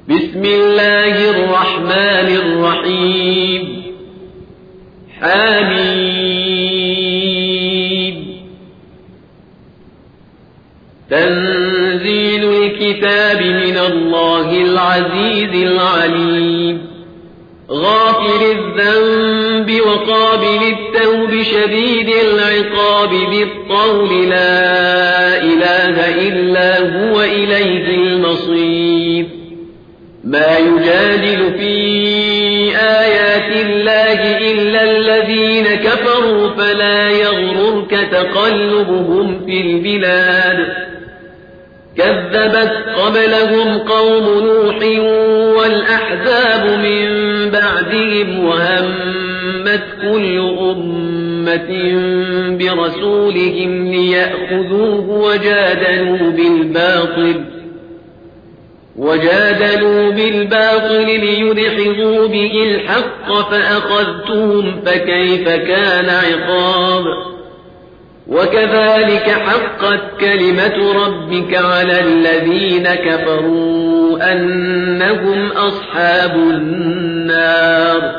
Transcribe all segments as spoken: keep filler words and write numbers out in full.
بسم الله الرحمن الرحيم حميد تنزيل الكتاب من الله العزيز العليم غافر الذنب وقابل التوب شديد العقاب ذي الطول لا إله إلا هو إليه المصير ما يجادل في آيات الله إلا الذين كفروا فلا يغررك تقلبهم في البلاد كذبت قبلهم قوم نوح والأحزاب من بعدهم وهمت كل أمة برسولهم ليأخذوه وجادلوا بالباطل وجادلوا بالباطل ليدحضوا به الحق فأخذتهم فكيف كان عقاب وكذلك حقت كلمة ربك على الذين كفروا أنهم أصحاب النار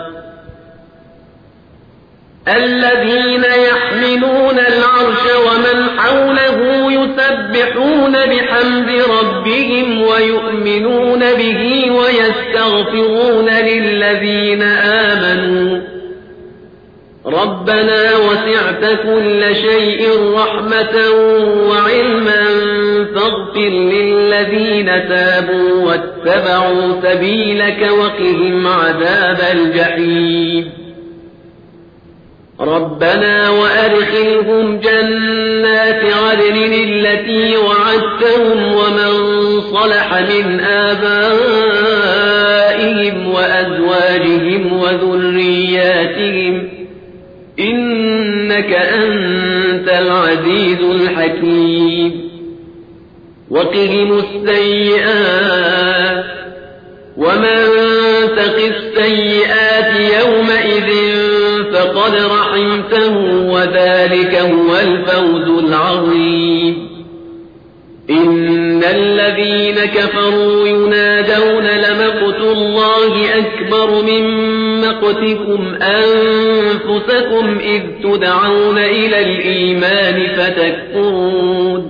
الذين يحملون العرش ومن حوله يسبحون بحمد ربهم ويؤمنون به ويستغفرون للذين آمنوا ربنا وسعت كل شيء رحمة وعلما فاغفر للذين تابوا واتبعوا سبيلك وقهم عذاب الجحيم ربنا وأدخلهم جنات عدن التي وعدتهم ومن صلح من آبائهم وأزواجهم وذرياتهم إنك أنت العزيز الحكيم وقهم السيئات ومن تق السيئات يومئذ فقد رحمته وذلك هو الفوز العظيم إن الذين كفروا ينادون لمقت الله أكبر من مقتكم أنفسكم إذ تدعون إلى الإيمان فتكفرون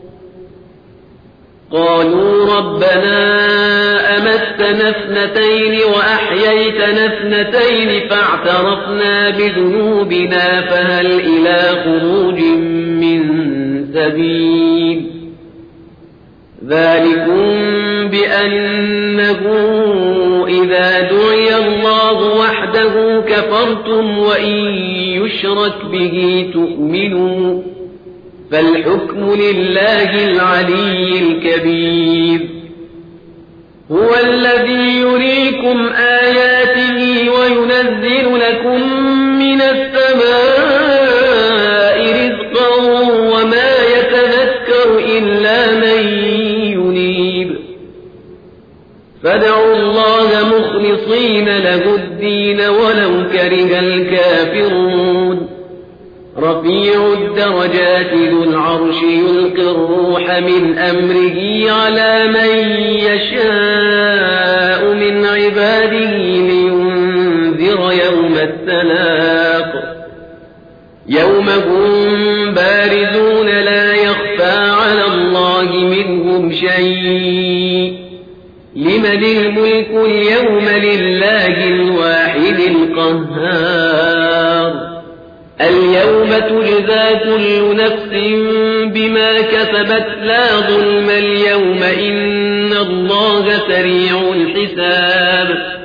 قالوا ربنا أمتنا اثنتين وأحييتنا اثنتين فاعترفنا بذنوبنا فهل إلى خروج من سبيل ذلكم بأنه إذا دعي الله وحده كفرتم وإن يشرك به تؤمنوا فالحكم لله العلي الكبير هو الذي يريكم آياته وينزل لكم من السماء رزقا وما يتذكر إلا من ينيب فادعوا الله مخلصين له الدين ولو كره الكافرون رفيع الدرجات ذو العرش يلقي الروح من أمره على من يشاء من عباده لينذر يوم التلاق يوم هم بارزون لا يخفى على الله منهم شيء لمن الملك اليوم لله الواحد القهار اليوم تجزى كل نفس بما كسبت لا ظلم اليوم إن الله سريع الحساب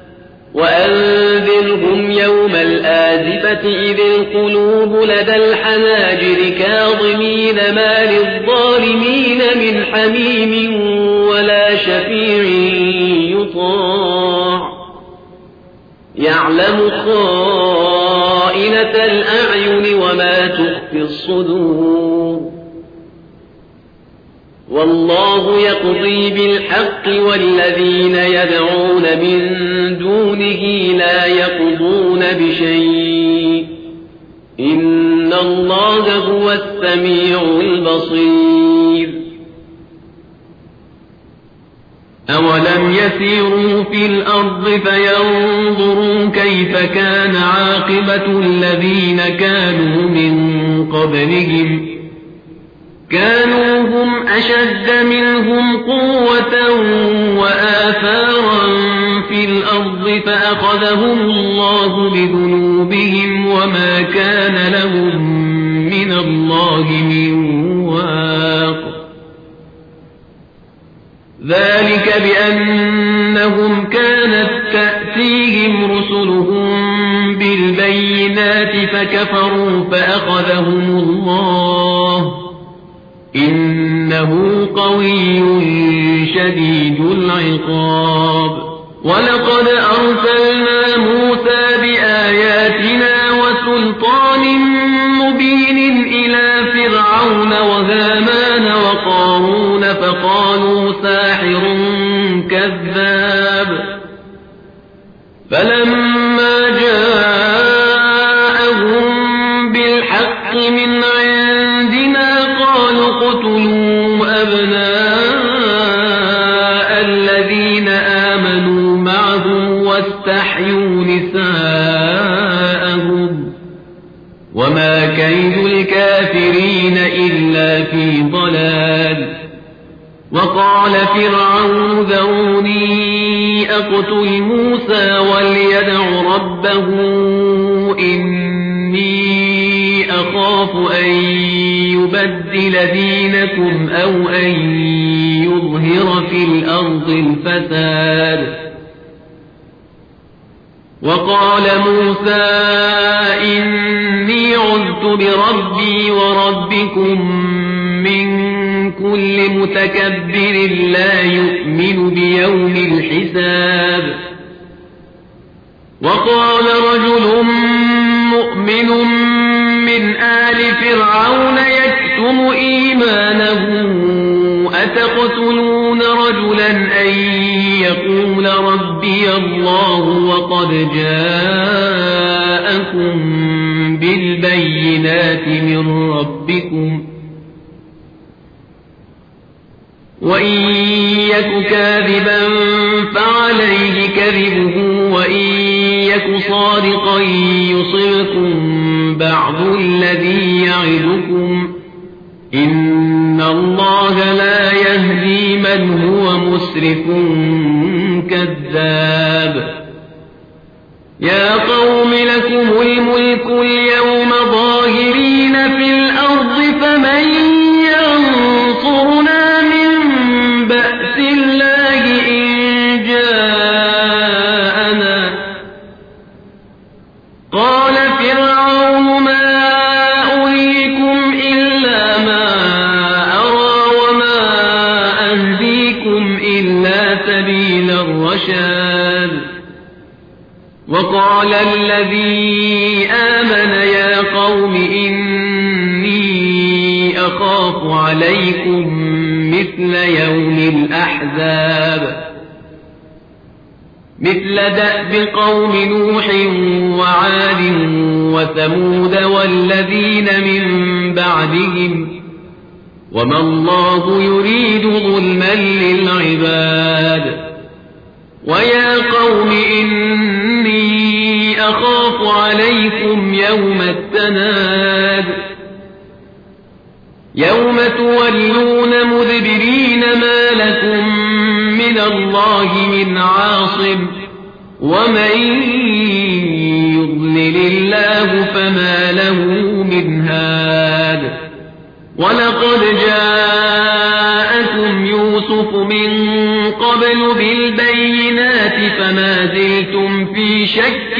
وأنذرهم يوم الآزفة إذ القلوب لدى الحناجر كاظمين ما للظالمين من حميم ولا شفيع يطاع يعلم خائنة الأعين وما تخفي الصدور والله يقضي بالحق والذين يدعون من دونه لا يقضون بشيء إن الله هو السميع البصير أولم يسيروا في الأرض فينظروا كيف كان عاقبة الذين كانوا من قبلهم كانوا هم أشد منهم قوة وآثارا في الأرض فأخذهم الله بذنوبهم وما كان لهم من الله من واق ذلك بأنهم كانت تأتيهم رسلهم بالبينات فكفروا فأخذهم الله إنه قوي شديد العقاب ولقد أرسلنا موسى بآياتنا وسلطان مبين إلى فرعون وهامان وقارون فقالوا ساحر كذاب فلما جاءهم بالحق من عندنا قالوا اقتلوا أبناء الذين آمنوا معه واستحيوا نساءهم وما كيد الكافرين إلا في ضلال وقال فرعون ذروني أقتل موسى وليدع ربه إني أخاف أن يبدل دينكم أو أن يظهر في الأرض الفساد وقال موسى إني عذت بربي وربكم من كل متكبر لا يؤمن بيوم الحساب وقال رجل مؤمن من آل فرعون يكتم إيمانه أتقتلون رجلا أن يقول ربي الله وقد جاءكم بالبينات من ربكم وإن يك كاذبا فعليه كذبه وإن يك صادقا يصبكم بعض الذي يعدكم إن الله لا يهدي من هو مسرف كذاب يا قوم لكم الملك اليوم ظاهرين في الأرض فمن ينصرنا من بأس الله إن جاءنا قال فرعون ما أريكم إلا ما أرى وما أهديكم إلا سبيل الرشاد وقال الذي آمن يا قوم إني أخاف عليكم مثل يوم الأحزاب مثل دأب قوم نوح وعاد وثمود والذين من بعدهم وما الله يريد ظلما للعباد ويا قوم إني أخاف عليكم يوم التناد يوم تولون مدبرين ما لكم من الله من عاصم ومن يضلل الله فما له من هاد ولقد جاءكم يوسف من قبل بالبينات فما زلتم في شك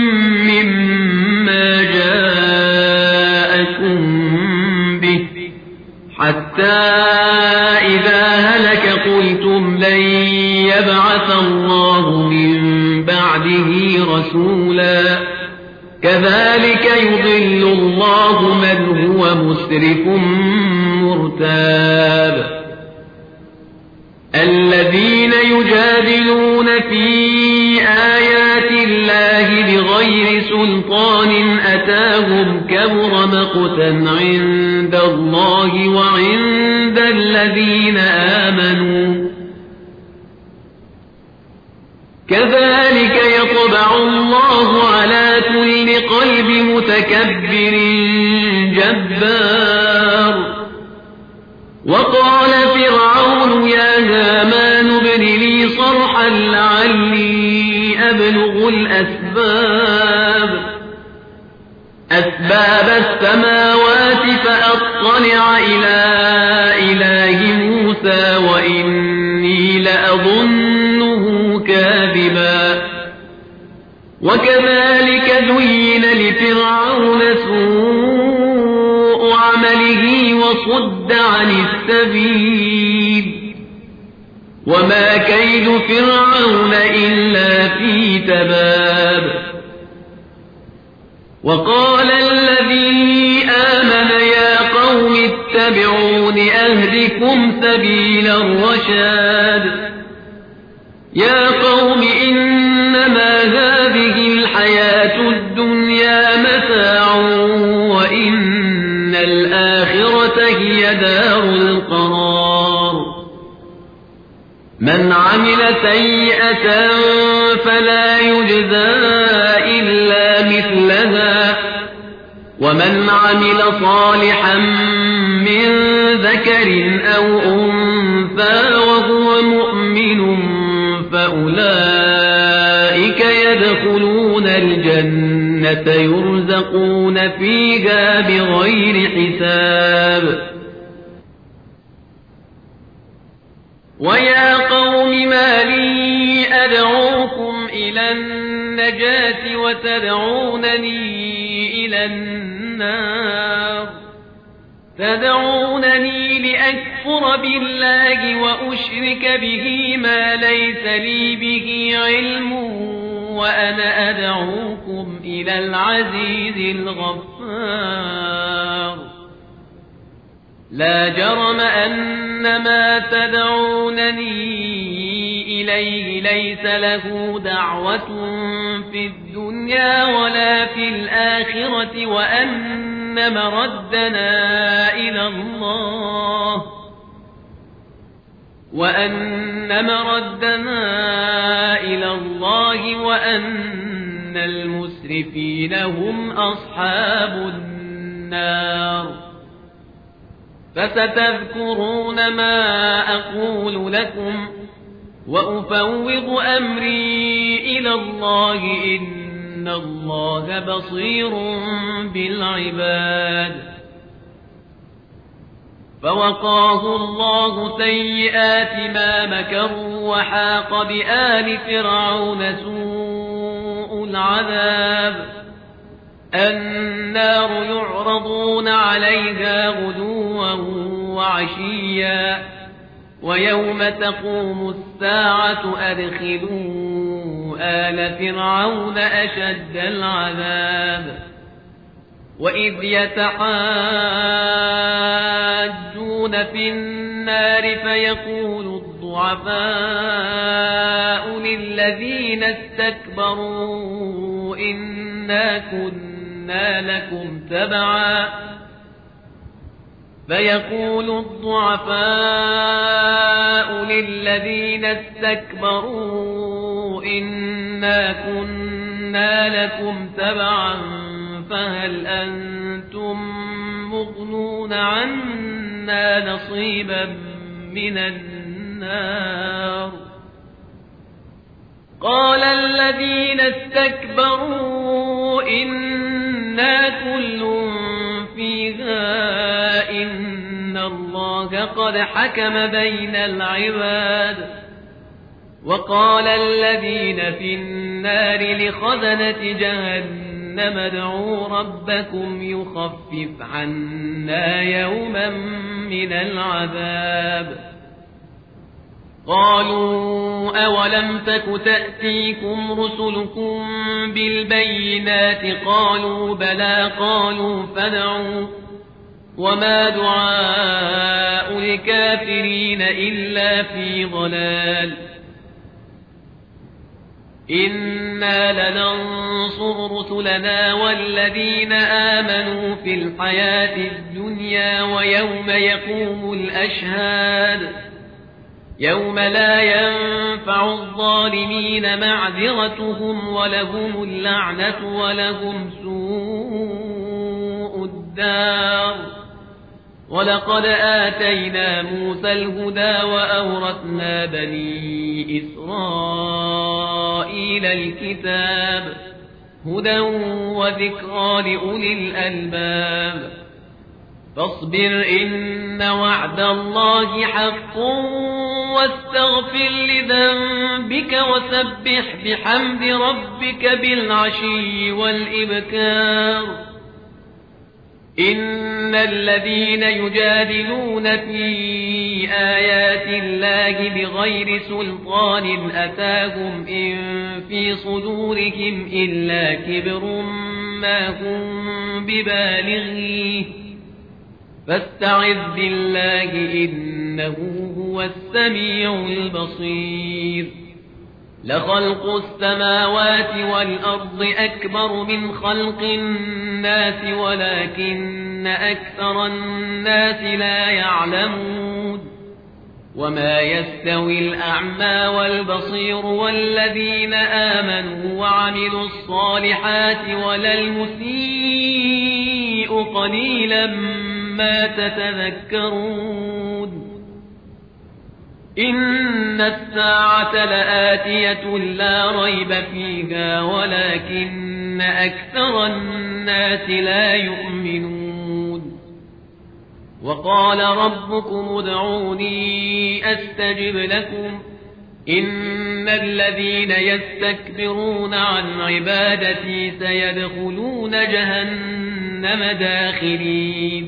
مما جاءكم به حتى إذا هلك قلتم لن يبعث الله من بعده رسولا كذلك يضل الله من هو مسرف مرتاب الذين يجادلون في آيات الله بغير سلطان أتاهم كبر مقتا عند الله وعند الذين آمنوا كذلك يطبع الله على كل قلب متكبر جبار. وقال فرعون يا هامان ابن لي صرحا لعلي أبلغ الأسباب أسباب السماوات فأطلع إلى إله موسى وإني لأظنه كاذبا. وكذلك زين لفرعون سوء عمله وصد عن السبيل وما كيد فرعون إلا في تباب. وقال الذي آمن يا قوم اتبعون أهدكم سبيل الرشاد. يا قوم إنما هذه الحياة الدنيا متاع وإن الآخرة هي دار القرار. من عمل سيئة فلا يجزى إلا مثلها ومن عمل صالحا من ذكر أو أنثى وهو مؤمن فأولئك يدخلون الجنة يرزقون فيها بغير حساب. ويا قوم ما لي أدعوكم إلى النجاة وتدعونني إلى النار تدعونني لأكفر بالله وأشرك به ما ليس لي به علم وأنا أدعوكم إلى العزيز الغفار. لا جرم أن ما تدعونني إليه ليس له دعوة في الدنيا ولا في الآخرة وأن مردنا إلى الله وأن مردنا إلى الله وأن المسرفين هم أصحاب النار. فستذكرون ما أقول لكم وأفوض أمري إلى الله إن الله بصير بالعباد. فوقاه الله سيئات ما مكروا وحاق بآل فرعون سوء العذاب. النار يعرضون عليها غدوا وعشيا ويوم تقوم الساعة أدخلوا آل فرعون أشد العذاب. وإذ يتحاجون في النار فيقول الضعفاء للذين استكبروا إنا كنا لكم تبعا فيقول الضعفاء للذين استكبروا إنا كنا لكم تبعا فهل أنتم مغنون عنا نصيبا من النار. قال الذين استكبروا إنا كل فيها إن الله قد حكم بين العباد. وقال الذين في النار لخزنة جهنم ادعوا ربكم يخفف عنا يوما من العذاب. قالوا أولم تك تأتيكم رسلكم بالبينات قالوا بلى قالوا فادعوا وما دعاء الكافرين إلا في ضلال. إنا لننصر رسلنا والذين آمنوا في الحياة الدنيا ويوم يقوم الأشهاد. يوم لا ينفع الظالمين معذرتهم ولهم اللعنة ولهم سوء الدار ولقد آتينا موسى الهدى وأورثنا بني إسرائيل الكتاب هدى وذكرى لأولي الألباب فاصبر إن وعد الله حق واستغفر لذنبك وسبح بحمد ربك بالعشي والإبكار إن الذين يجادلون في آيات الله بغير سلطان أتاهم إن في صدورهم إلا كبر ما هم ببالغيه فاستعذ بالله إنه هو السميع البصير لخلق السماوات والأرض أكبر من خلق الناس ولكن أكثر الناس لا يعلمون وما يستوي الأعمى والبصير والذين آمنوا وعملوا الصالحات ولا المسيء قليلا ما تتذكرون إن الساعة لآتية لا ريب فيها ولكن أكثر الناس لا يؤمنون وقال ربكم ادعوني أستجب لكم إن الذين يستكبرون عن عبادتي سيدخلون جهنم داخرين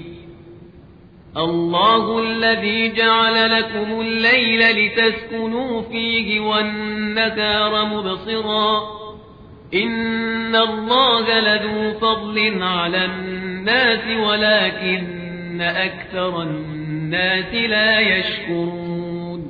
الله الذي جعل لكم الليل لتسكنوا فيه والنهار مبصرا إن الله لذو فضل على الناس ولكن أكثر الناس لا يشكرون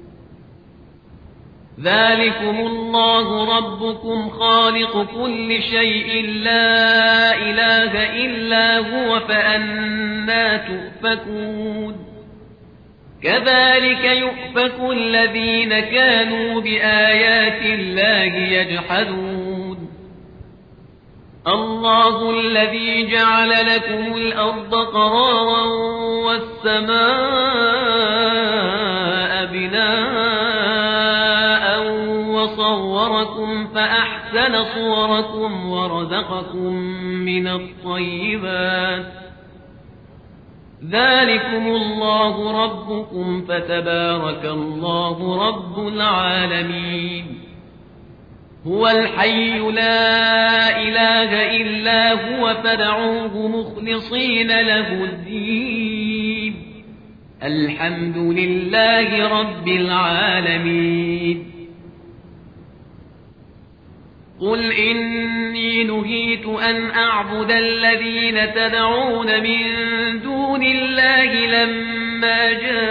ذلكم الله ربكم خالق كل شيء لا إله إلا هو فأنى تؤفكون كذلك يؤفك الذين كانوا بآيات الله يجحدون الله الذي جعل لكم الأرض قرارا والسماء بناء وصوركم فأحسن صوركم ورزقكم من الطيبات ذلكم الله ربكم فتبارك الله رب العالمين هو الحي لا إله إلا هو فادعوه مخلصين له الدين الحمد لله رب العالمين قل إني نهيت أن أعبد الذين تدعون من دون الله لما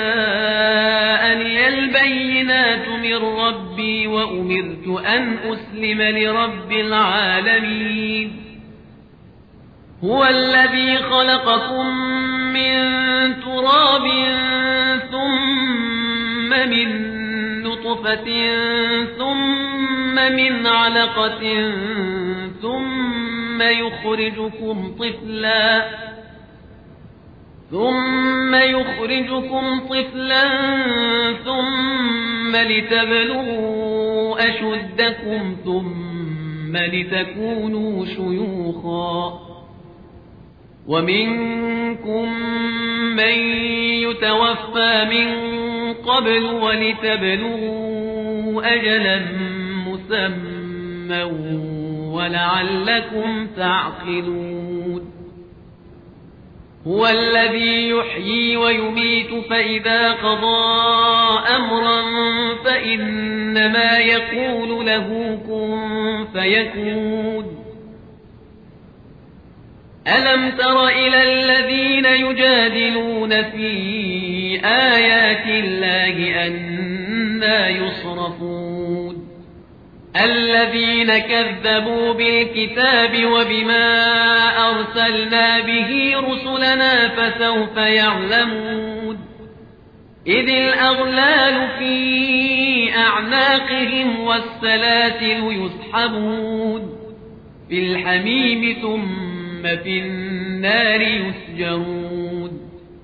جاءني البينات من ربي وأمرت أن أسلم لرب العالمين هو الذي خلقكم من تراب ثم من نطفة ثم من علقة ثم يخرجكم طفلا ثم يخرجكم طفلا ثم لتبلغوا أشدكم ثم لتكونوا شيوخا ومنكم من يتوفى من قبل ولتبلغوا أجلا مسمى ولعلكم تعقلون هو الذي يحيي ويميت فإذا قضى أمرا فإنما يقول له كن فيكون ألم تر إلى الذين يجادلون في آيات الله أنى يصرفون الذين كذبوا بالكتاب وبما أرسلنا به رسلنا فسوف يعلمون إذ الأغلال في أعناقهم والسلاسل يسحبون في الحميم ثم في النار يسجرون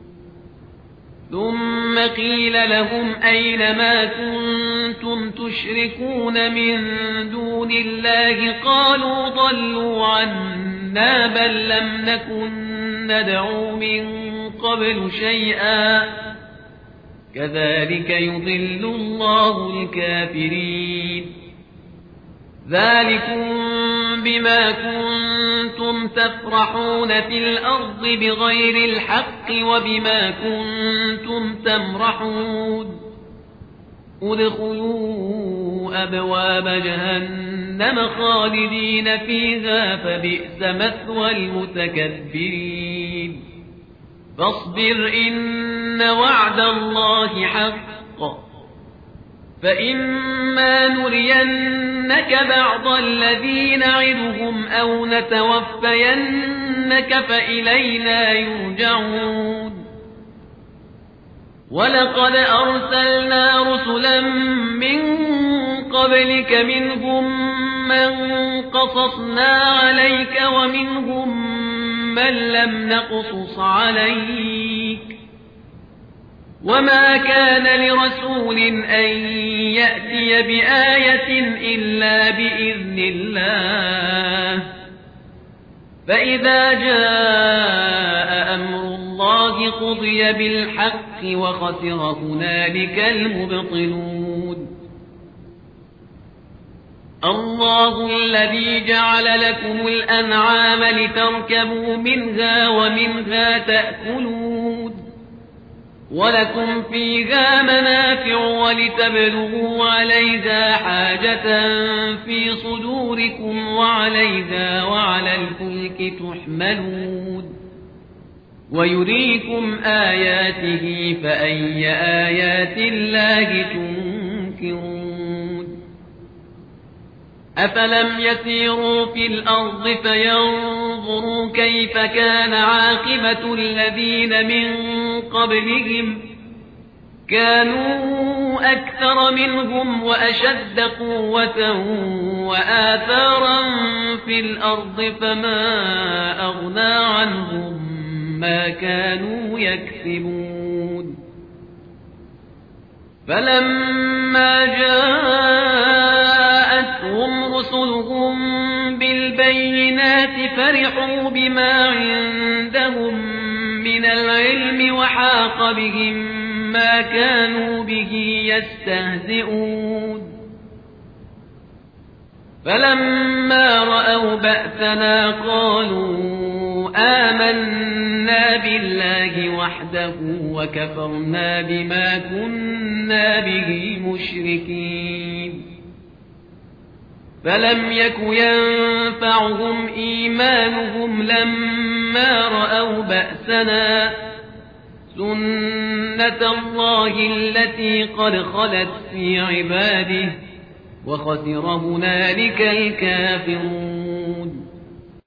ثم قيل لهم أين ما كنتم تشركون من دون الله قالوا ضلوا عنا بل لم نكن ندعو من قبل شيئا كذلك يضل الله الكافرين ذلكم بما كنتم تفرحون في الأرض بغير الحق وبما كنتم تمرحون ادخلوا أبواب جهنم خالدين فيها فبئس مثوى المتكبرين فاصبر إن وعد الله حق فإما نرينك بعض الذي نعدهم أو نتوفينك فإلينا يرجعون ولقد أرسلنا رسلا من قبلك منهم من قصصنا عليك ومنهم من لم نقصص عليك وما كان لرسول أن يأتي بآية إلا بإذن الله فإذا جاء أمر الله قضي بالحق وخسر هنالك المبطلون الله الذي جعل لكم الأنعام لتركبوا منها ومنها تأكلون ولكم فيها منافع ولتبلغوا عليها حاجة في صدوركم وعليها وعلى الفلك تحملون ويريكم آياته فأي آيات الله تنكرون أفلم يسيروا في الأرض فينظروا كيف كان عاقبة الذين من قبلهم كانوا أكثر منهم وأشد قوة وآثارا في الأرض فما أغنى عنهم ما كانوا يكسبون فلما جاءتهم رسلهم بالبينات فرحوا بما عندهم من العلم وحاق بهم ما كانوا به يستهزئون فلما رأوا بأسنا قالوا آمنا بالله وحده وكفرنا بما كنا به مشركين فلم يك ينفعهم إيمانهم لما رأوا بأسنا سنة الله التي قد خلت في عباده وخسر هنالك الكافرون